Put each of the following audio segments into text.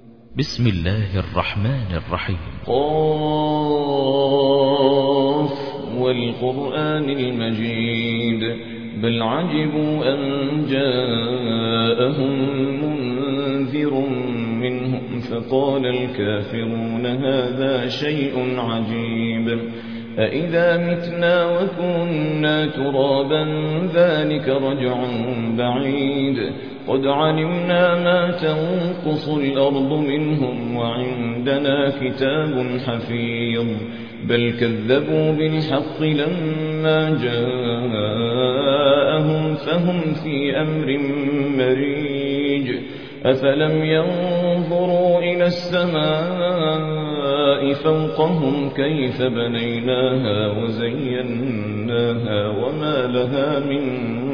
بسم الله الرحمن الرحيم. قاف والقرآن المجيد بل عجبوا أن جاءهم منذر منهم فقال الكافرون هذا شيء عجيب أإذا متنا وكنا ترابا ذلك رجع بعيد قد علمنا ما تنقص الأرض منهم وعندنا كتاب حفيظ بل كذبوا بالحق لما جاءهم فهم في أمر مريج أفلم ينظروا إلى السماء فوقهم كيف بنيناها وزيناها وما لها من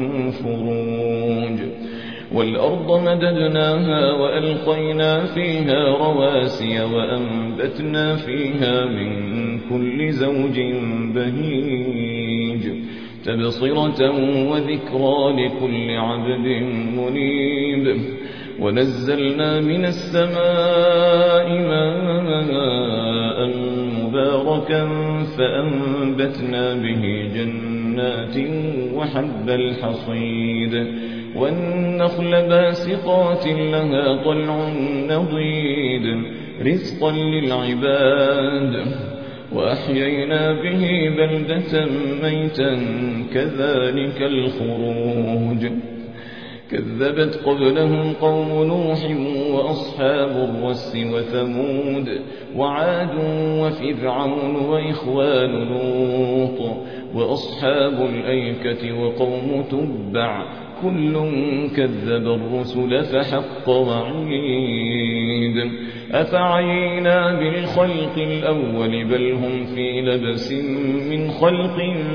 فروج والأرض مددناها وألقينا فيها رواسي وأنبتنا فيها من كل زوج بهيج تبصرة وذكرى لكل عبد منيب ونزلنا من السماء ماء مباركا فأنبتنا به جنات وحب الحصيد والنخل باسقات لها طلع نضيد رزقا للعباد وأحيينا به بلدة ميتا كذلك الخروج كذبت قبلهم قوم نوح وأصحاب الرس وثمود وعاد وفرعون وإخوان لوط وأصحاب الأيكة وقوم تبع كل كذب الرسل فحق وعيد أفعينا بالخلق الأول بل هم في لبس من خلق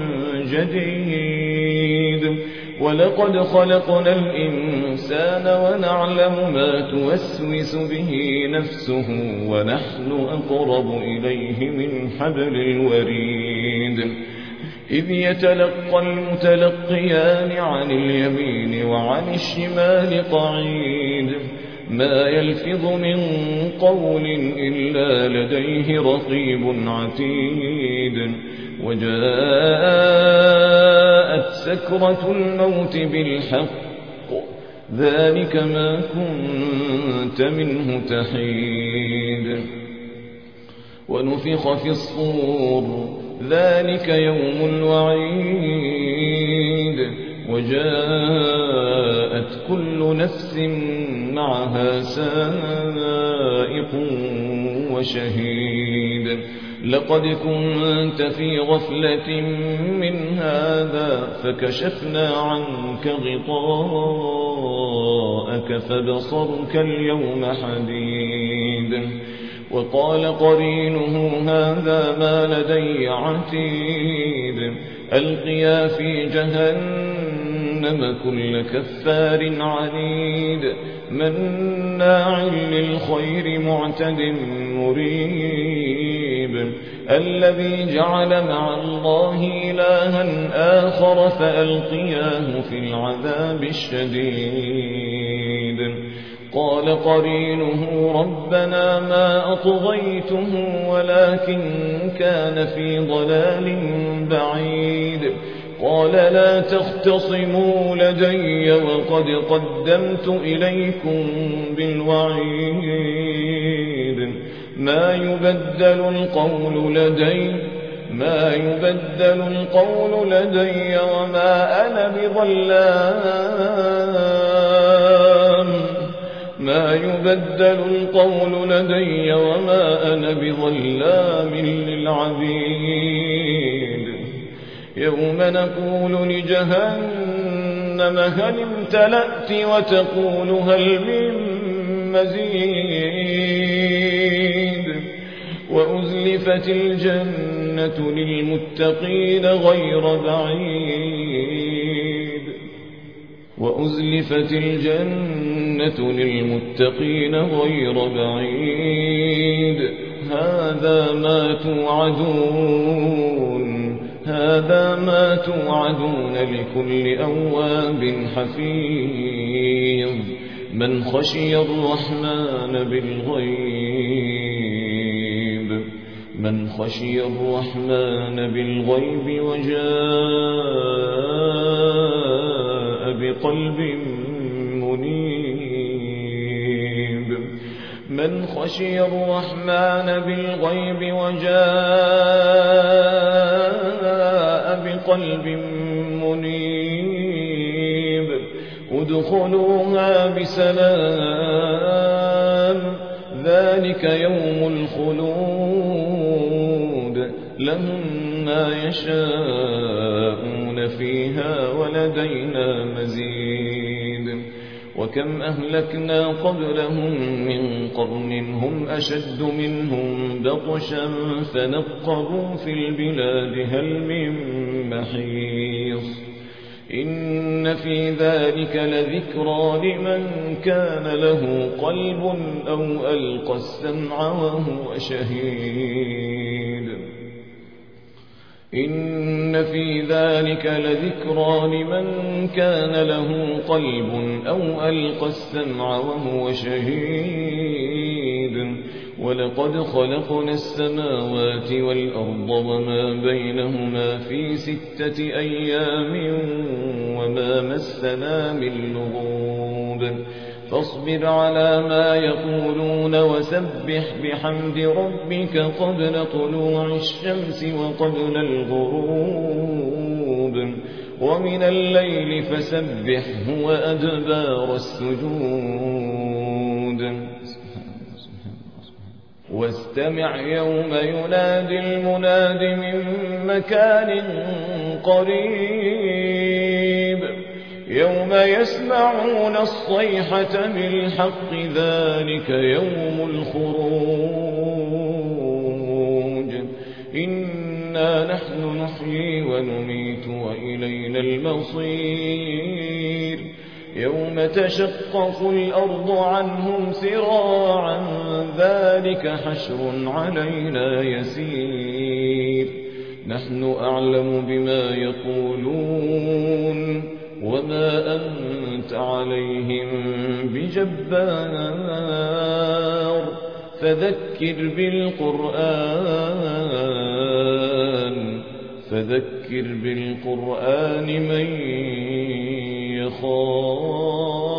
جديد ولقد خلقنا الإنسان ونعلم ما توسوس به نفسه ونحن أقرب إليه من حبل الوريد إذ يتلقى المتلقيان عن اليمين وعن الشمال قعيد ما يلفظ من قول إلا لديه رقيب عتيد وجاءت سكرة الموت بالحق ذلك ما كنت منه تحيد ونفخ في الصور ذلك يوم الوعيد وجاءت كل نفس معها سائق وشهيد لقد كنت في غفلة من هذا فكشفنا عنك غطاءك فبصرك اليوم حديد وقال قرينه هذا ما لدي عتيد ألقيا في جهنم كل كفار عنيد مناع للخير معتد مريب الذي جعل مع الله إلها آخر فألقياه في العذاب الشديد قال قرينه ربنا ما أطغيته ولكن كان في ضلال بعيد قال لا تختصموا لدي وقد قدمت إليكم بالوعيد ما يبدل القول لدي وما أنا بظلام للعبيد يوم نقول لجهنم هل امتلأت وتقول هل من مزيد وأزلفت الجنة للمتقين غير بعيد هذا ما توعدون لكل أواب حفيظ من خشي الرحمن بالغيب من خشي الرحمن بالغيب وجاء بقلب منيب من خشي الرحمن بالغيب وجاء بقلب منيب ادخلوها بسلام ذلك يوم الخلود لهم ما يشاءون فيها ولدينا مزيد وكم أهلكنا قبلهم من قرن هم أشد منهم بطشا فنقبوا في البلاد هل من محيص إن في ذلك لذكرى لمن كان له قلب أو ألقى السمع وهو شهيد إن في ذلك لذكرى لمن كان له قلب أو ألقى السمع وهو شهيد ولقد خلقنا السماوات والأرض وما بينهما في 6 أيام وما مسنا من لغوب فاصبر على ما يقولون وسبح بحمد ربك قبل طلوع الشمس وقبل الغروب ومن الليل فسبحه وأدبار السجود واستمع يوم ينادي المناد من مكان قريب يوم يسمعون الصيحة بالحق ذلك يوم الخروج إنا نحن نحيي ونميت وإلينا المصير يوم تشقق الأرض عنهم سراعا ذلك حشر علينا يسير نحن أعلم بما يقولون وما أنت عليهم بجبار فذكر بالقرآن من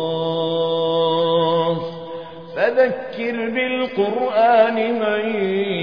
يخاف